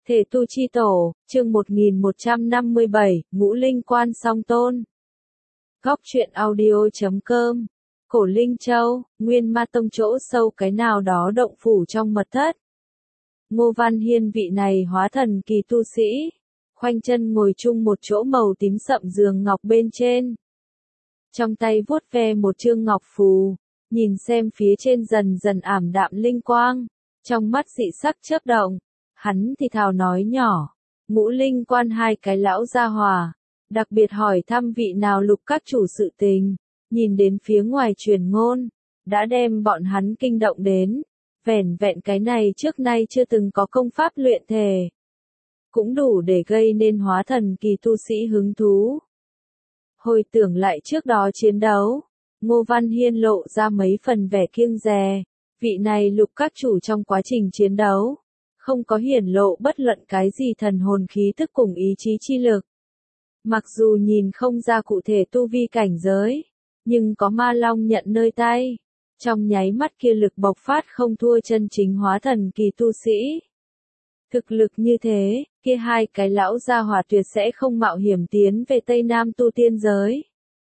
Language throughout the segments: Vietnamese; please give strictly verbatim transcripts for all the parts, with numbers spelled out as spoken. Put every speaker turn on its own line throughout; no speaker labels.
Thể tu chi tổ, chương một nghìn một trăm năm mươi bảy, ngũ linh quan song tôn. Góc truyện audio chấm com. Cổ Linh Châu, Nguyên Ma Tông chỗ sâu cái nào đó động phủ trong mật thất. Ngô Văn Hiên vị này hóa thần kỳ tu sĩ, khoanh chân ngồi chung một chỗ màu tím sậm giường ngọc bên trên. Trong tay vuốt ve một chương ngọc phù, nhìn xem phía trên dần dần ảm đạm linh quang, trong mắt dị sắc chớp động. Hắn thì thào nói nhỏ, ngũ linh quan hai cái lão gia hòa, đặc biệt hỏi thăm vị nào lục các chủ sự tình, nhìn đến phía ngoài truyền ngôn, đã đem bọn hắn kinh động đến, vẻn vẹn cái này trước nay chưa từng có công pháp luyện thể, cũng đủ để gây nên hóa thần kỳ tu sĩ hứng thú. Hồi tưởng lại trước đó chiến đấu, Ngô Văn Hiên lộ ra mấy phần vẻ kiêng dè, vị này lục các chủ trong quá trình chiến đấu, không có hiển lộ bất luận cái gì thần hồn khí tức cùng ý chí chi lực. Mặc dù nhìn không ra cụ thể tu vi cảnh giới, nhưng có ma long nhận nơi tay, trong nháy mắt kia lực bộc phát không thua chân chính hóa thần kỳ tu sĩ. Thực lực như thế, kia hai cái lão gia hỏa tuyệt sẽ không mạo hiểm tiến về Tây Nam tu tiên giới.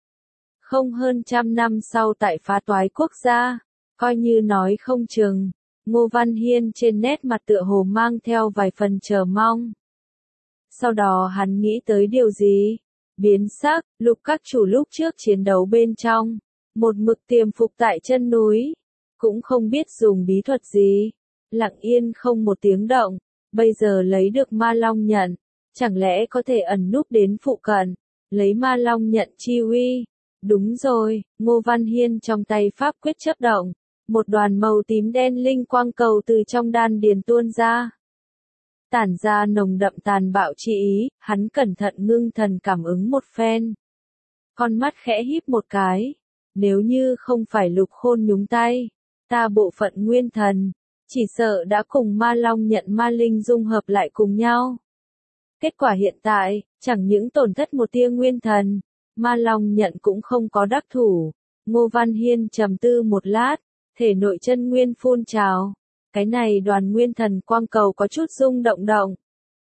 Không hơn trăm năm sau tại phá toái quốc gia, coi như nói không chừng. Ngô Văn Hiên trên nét mặt tựa hồ mang theo vài phần chờ mong. Sau đó hắn nghĩ tới điều gì? Biến sắc, lục các chủ lúc trước chiến đấu bên trong, một mực tiềm phục tại chân núi, cũng không biết dùng bí thuật gì, lặng yên không một tiếng động, bây giờ lấy được ma long nhận, chẳng lẽ có thể ẩn núp đến phụ cận, lấy ma long nhận chi uy. Đúng rồi, Ngô Văn Hiên trong tay pháp quyết chớp động. Một đoàn màu tím đen linh quang cầu từ trong đan điền tuôn ra. Tản ra nồng đậm tàn bạo chi ý, hắn cẩn thận ngưng thần cảm ứng một phen. Con mắt khẽ híp một cái. Nếu như không phải Lục Khôn nhúng tay, ta bộ phận nguyên thần, chỉ sợ đã cùng ma long nhận ma linh dung hợp lại cùng nhau. Kết quả hiện tại, chẳng những tổn thất một tia nguyên thần, ma long nhận cũng không có đắc thủ. Ngô Văn Hiên trầm tư một lát. Thể nội chân nguyên phun trào, cái này đoàn nguyên thần quang cầu có chút rung động động.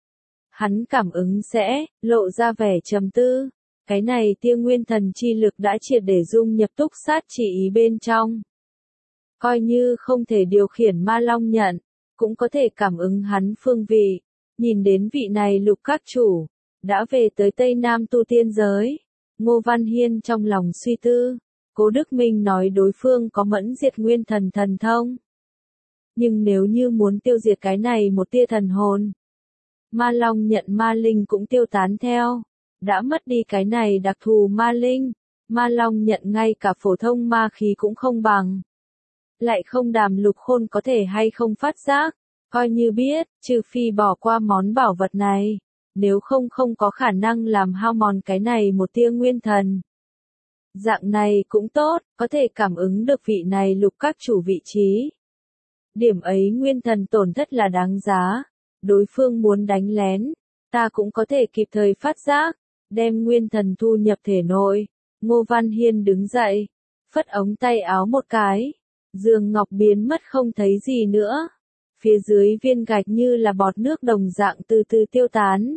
Hắn cảm ứng sẽ, lộ ra vẻ trầm tư, cái này tia nguyên thần chi lực đã triệt để dung nhập túc sát chỉ ý bên trong. Coi như không thể điều khiển ma long nhận, cũng có thể cảm ứng hắn phương vị, nhìn đến vị này lục các chủ, đã về tới Tây Nam tu tiên giới. Ngô Văn Hiên trong lòng suy tư. Cố Đức Minh nói đối phương có mẫn diệt nguyên thần thần thông. Nhưng nếu như muốn tiêu diệt cái này một tia thần hồn, ma long nhận ma linh cũng tiêu tán theo. Đã mất đi cái này đặc thù ma linh, ma long nhận ngay cả phổ thông ma khí cũng không bằng. Lại không đàm Lục Khôn có thể hay không phát giác, coi như biết, trừ phi bỏ qua món bảo vật này, nếu không không có khả năng làm hao mòn cái này một tia nguyên thần. Dạng này cũng tốt, có thể cảm ứng được vị này lục các chủ vị trí. Điểm ấy nguyên thần tổn thất là đáng giá. Đối phương muốn đánh lén, ta cũng có thể kịp thời phát giác, đem nguyên thần thu nhập thể nội. Ngô Văn Hiên đứng dậy, phất ống tay áo một cái. Giường ngọc biến mất không thấy gì nữa. Phía dưới viên gạch như là bọt nước đồng dạng từ từ tiêu tán.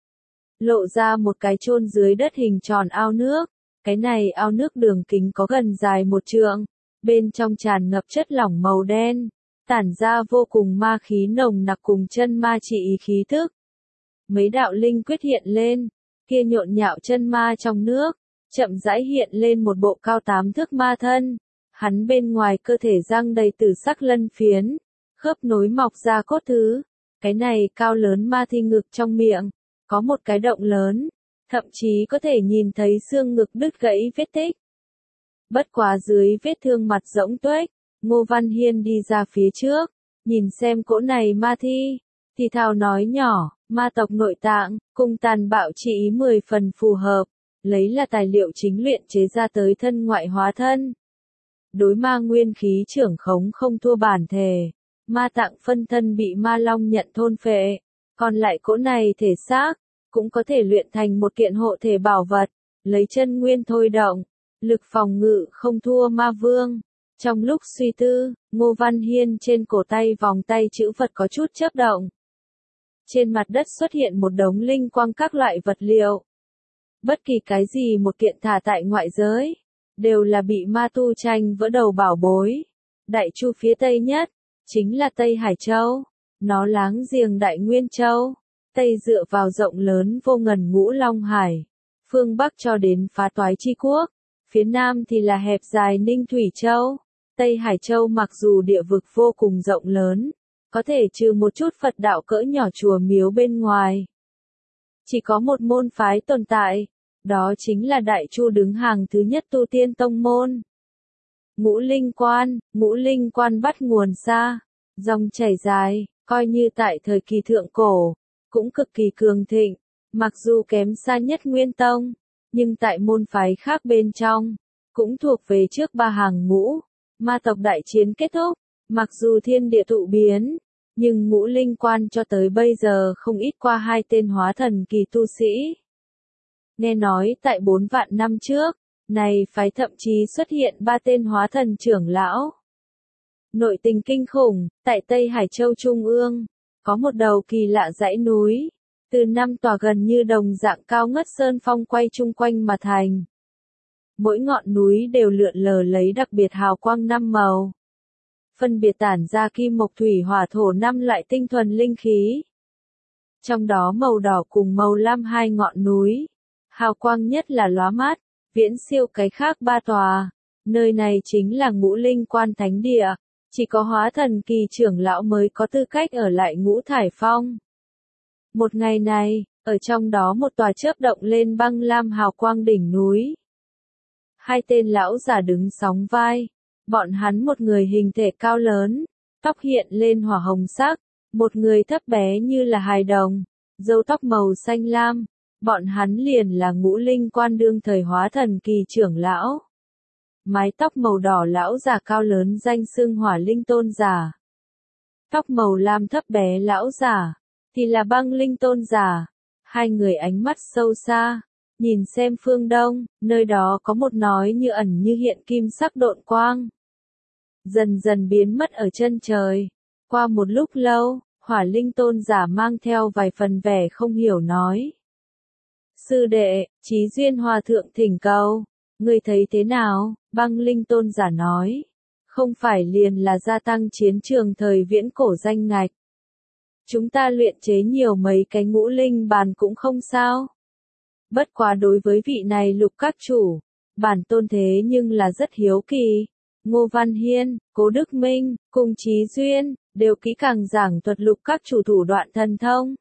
Lộ ra một cái chôn dưới đất hình tròn ao nước. Cái này ao nước đường kính có gần dài một trượng, bên trong tràn ngập chất lỏng màu đen, tản ra vô cùng ma khí nồng nặc cùng chân ma trị ý khí thức. Mấy đạo linh quyết hiện lên, kia nhộn nhạo chân ma trong nước, chậm rãi hiện lên một bộ cao tám thước ma thân, hắn bên ngoài cơ thể răng đầy tử sắc lân phiến, khớp nối mọc ra cốt thứ, cái này cao lớn ma thi ngực trong miệng, có một cái động lớn. Thậm chí có thể nhìn thấy xương ngực đứt gãy vết tích. Bất quá dưới vết thương mặt rỗng tuếch, Ngô Văn Hiên đi ra phía trước, nhìn xem cỗ này ma thi, thì thào nói nhỏ, ma tộc nội tạng, cùng tàn bạo trị ý mười phần phù hợp, lấy là tài liệu chính luyện chế ra tới thân ngoại hóa thân. Đối ma nguyên khí trưởng khống không thua bản thể, ma tạng phân thân bị ma long nhận thôn phệ, còn lại cỗ này thể xác, cũng có thể luyện thành một kiện hộ thể bảo vật, lấy chân nguyên thôi động, lực phòng ngự không thua ma vương. Trong lúc suy tư, Ngô Văn Hiên trên cổ tay vòng tay chữ vật có chút chớp động. Trên mặt đất xuất hiện một đống linh quang các loại vật liệu. Bất kỳ cái gì một kiện thả tại ngoại giới, đều là bị ma tu tranh vỡ đầu bảo bối. Đại chu phía tây nhất, chính là Tây Hải Châu. Nó láng giềng Đại Nguyên Châu. Tây dựa vào rộng lớn vô ngần Ngũ Long Hải. Phương Bắc cho đến Phá Toái Chi Quốc. Phía Nam thì là hẹp dài Ninh Thủy Châu. Tây Hải Châu mặc dù địa vực vô cùng rộng lớn, có thể trừ một chút Phật đạo cỡ nhỏ chùa miếu bên ngoài. Chỉ có một môn phái tồn tại, đó chính là Đại Chu đứng hàng thứ nhất tu tiên tông môn. Ngũ Linh Quan, Ngũ Linh Quan bắt nguồn xa, dòng chảy dài, coi như tại thời kỳ thượng cổ, cũng cực kỳ cường thịnh, mặc dù kém xa Nhất Nguyên Tông, nhưng tại môn phái khác bên trong, cũng thuộc về trước ba hàng ngũ. Ma tộc đại chiến kết thúc, mặc dù thiên địa tụ biến, nhưng Ngũ Linh Quan cho tới bây giờ không ít qua hai tên hóa thần kỳ tu sĩ. Nghe nói tại bốn vạn năm trước, này phái thậm chí xuất hiện ba tên hóa thần trưởng lão. Nội tình kinh khủng, tại Tây Hải Châu Trung ương, có một đầu kỳ lạ dãy núi, từ năm tòa gần như đồng dạng cao ngất sơn phong quay chung quanh mà thành. Mỗi ngọn núi đều lượn lờ lấy đặc biệt hào quang năm màu. Phân biệt tản ra kim mộc thủy hỏa thổ năm loại tinh thuần linh khí. Trong đó màu đỏ cùng màu lam hai ngọn núi. Hào quang nhất là lóa mắt, viễn siêu cái khác ba tòa. Nơi này chính là Ngũ Linh Quan Thánh Địa. Chỉ có hóa thần kỳ trưởng lão mới có tư cách ở lại Ngũ Thải Phong. Một ngày này, ở trong đó một tòa chớp động lên băng lam hào quang đỉnh núi. Hai tên lão giả đứng sóng vai. Bọn hắn một người hình thể cao lớn, tóc hiện lên hỏa hồng sắc, một người thấp bé như là hài đồng, râu tóc màu xanh lam. Bọn hắn liền là Ngũ Linh Quan đương thời hóa thần kỳ trưởng lão. Mái tóc màu đỏ lão giả cao lớn danh xưng Hỏa Linh Tôn giả. Tóc màu lam thấp bé lão giả, thì là Băng Linh Tôn giả. Hai người ánh mắt sâu xa, nhìn xem phương đông, nơi đó có một nói như ẩn như hiện kim sắc độn quang. Dần dần biến mất ở chân trời. Qua một lúc lâu, Hỏa Linh Tôn giả mang theo vài phần vẻ không hiểu nói. Sư đệ, Chí Duyên Hòa Thượng thỉnh cầu, ngươi thấy thế nào? Băng Linh Tôn giả nói. Không phải liền là gia tăng chiến trường thời viễn cổ danh ngạch. Chúng ta luyện chế nhiều mấy cái ngũ linh bàn cũng không sao. Bất quá đối với vị này Lục các chủ, bản tôn thế nhưng là rất hiếu kỳ. Ngô Văn Hiên, Cố Đức Minh, cùng Chí Duyên, đều kỹ càng giảng thuật Lục các chủ thủ đoạn thần thông.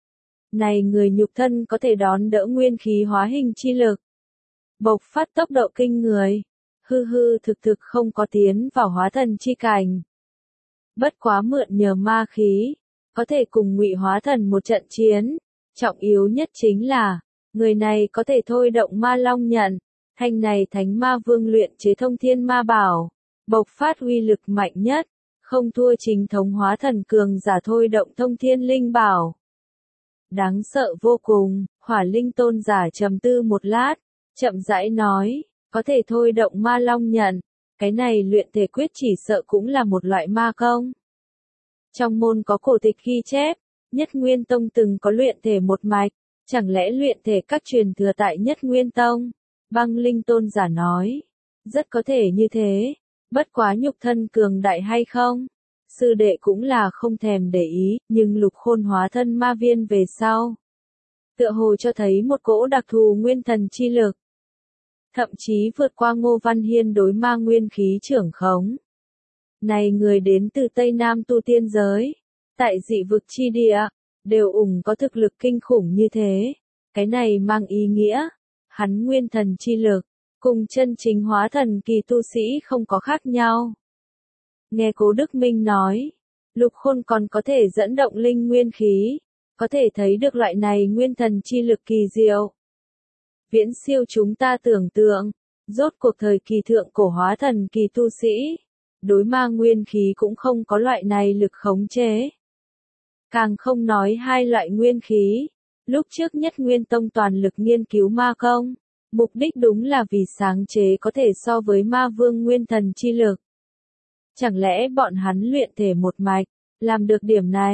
Này người nhục thân có thể đón đỡ nguyên khí hóa hình chi lực. Bộc phát tốc độ kinh người. Hư hư thực thực không có tiến vào hóa thần chi cảnh. Bất quá mượn nhờ ma khí, có thể cùng Ngụy hóa thần một trận chiến. Trọng yếu nhất chính là, người này có thể thôi động ma long nhận. Thanh này thánh ma vương luyện chế thông thiên ma bảo. Bộc phát uy lực mạnh nhất. Không thua chính thống hóa thần cường giả thôi động thông thiên linh bảo. Đáng sợ vô cùng, Hỏa Linh Tôn giả trầm tư một lát, chậm rãi nói, có thể thôi động ma long nhận, cái này luyện thể quyết chỉ sợ cũng là một loại ma công. Trong môn có cổ tịch ghi chép, Nhất Nguyên Tông từng có luyện thể một mạch, chẳng lẽ luyện thể các truyền thừa tại Nhất Nguyên Tông? Băng Linh Tôn giả nói, rất có thể như thế, bất quá nhục thân cường đại hay không? Sư đệ cũng là không thèm để ý, nhưng Lục Khôn hóa thân ma viên về sau. Tựa hồ cho thấy một cỗ đặc thù nguyên thần chi lực. Thậm chí vượt qua Ngô Văn Hiên đối ma nguyên khí trưởng khống. Này người đến từ Tây Nam tu tiên giới, tại dị vực chi địa, đều ủng có thực lực kinh khủng như thế. Cái này mang ý nghĩa, hắn nguyên thần chi lực, cùng chân chính hóa thần kỳ tu sĩ không có khác nhau. Nghe Cố Đức Minh nói, Lục Khôn còn có thể dẫn động linh nguyên khí, có thể thấy được loại này nguyên thần chi lực kỳ diệu. Viễn siêu chúng ta tưởng tượng, rốt cuộc thời kỳ thượng cổ hóa thần kỳ tu sĩ, đối ma nguyên khí cũng không có loại này lực khống chế. Càng không nói hai loại nguyên khí, lúc trước Nhất Nguyên Tông toàn lực nghiên cứu ma công, mục đích đúng là vì sáng chế có thể so với ma vương nguyên thần chi lực. Chẳng lẽ bọn hắn luyện thể một mạch, làm được điểm này,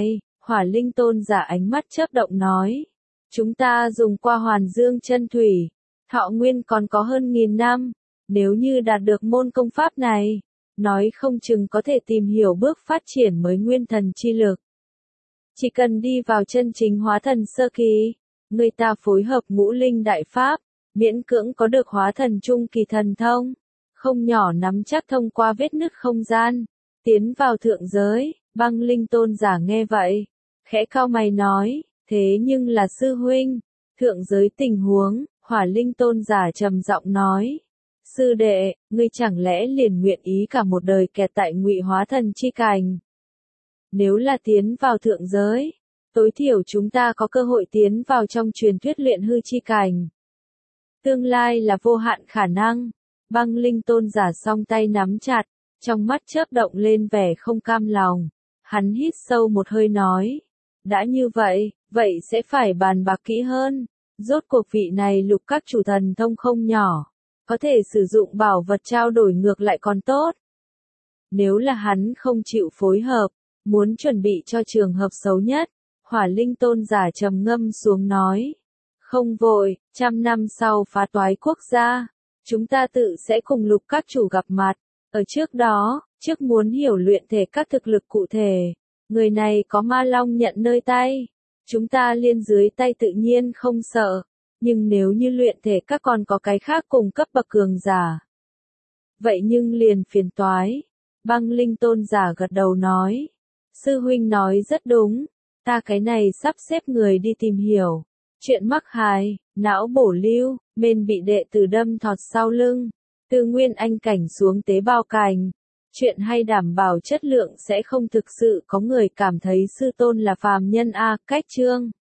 Hỏa Linh Tôn giả ánh mắt chớp động nói. Chúng ta dùng qua Hoàn Dương chân thủy, thọ nguyên còn có hơn nghìn năm, nếu như đạt được môn công pháp này, nói không chừng có thể tìm hiểu bước phát triển mới nguyên thần chi lực. Chỉ cần đi vào chân chính hóa thần sơ kỳ, người ta phối hợp ngũ linh đại pháp, miễn cưỡng có được hóa thần trung kỳ thần thông, không nhỏ nắm chắc thông qua vết nứt không gian, tiến vào thượng giới. Băng Linh Tôn giả nghe vậy, khẽ cau mày nói, thế nhưng là sư huynh, thượng giới tình huống. Hỏa Linh Tôn giả trầm giọng nói, sư đệ, ngươi chẳng lẽ liền nguyện ý cả một đời kẹt tại ngụy hóa thần chi cảnh? Nếu là tiến vào thượng giới, tối thiểu chúng ta có cơ hội tiến vào trong truyền thuyết luyện hư chi cảnh. Tương lai là vô hạn khả năng. Băng Linh Tôn giả song tay nắm chặt, trong mắt chớp động lên vẻ không cam lòng. Hắn hít sâu một hơi nói, đã như vậy, vậy sẽ phải bàn bạc kỹ hơn. Rốt cuộc vị này lục các chủ thần thông không nhỏ, có thể sử dụng bảo vật trao đổi ngược lại còn tốt. Nếu là hắn không chịu phối hợp, muốn chuẩn bị cho trường hợp xấu nhất, Hỏa Linh Tôn giả trầm ngâm xuống nói, không vội, trăm năm sau phá toái quốc gia, chúng ta tự sẽ cùng lục các chủ gặp mặt. Ở trước đó, trước muốn hiểu luyện thể các thực lực cụ thể, người này có ma long nhận nơi tay, chúng ta liên dưới tay tự nhiên không sợ, nhưng nếu như luyện thể các còn có cái khác cùng cấp bậc cường giả, vậy nhưng liền phiền toái. Băng Linh Tôn giả gật đầu nói, sư huynh nói rất đúng, ta cái này sắp xếp người đi tìm hiểu. Chuyện mắc hài, não bổ lưu, men bị đệ tử đâm thọt sau lưng, từ nguyên anh cảnh xuống tế bào cảnh. Chuyện hay đảm bảo chất lượng sẽ không thực sự có người cảm thấy sư tôn là phàm nhân a. Cách chương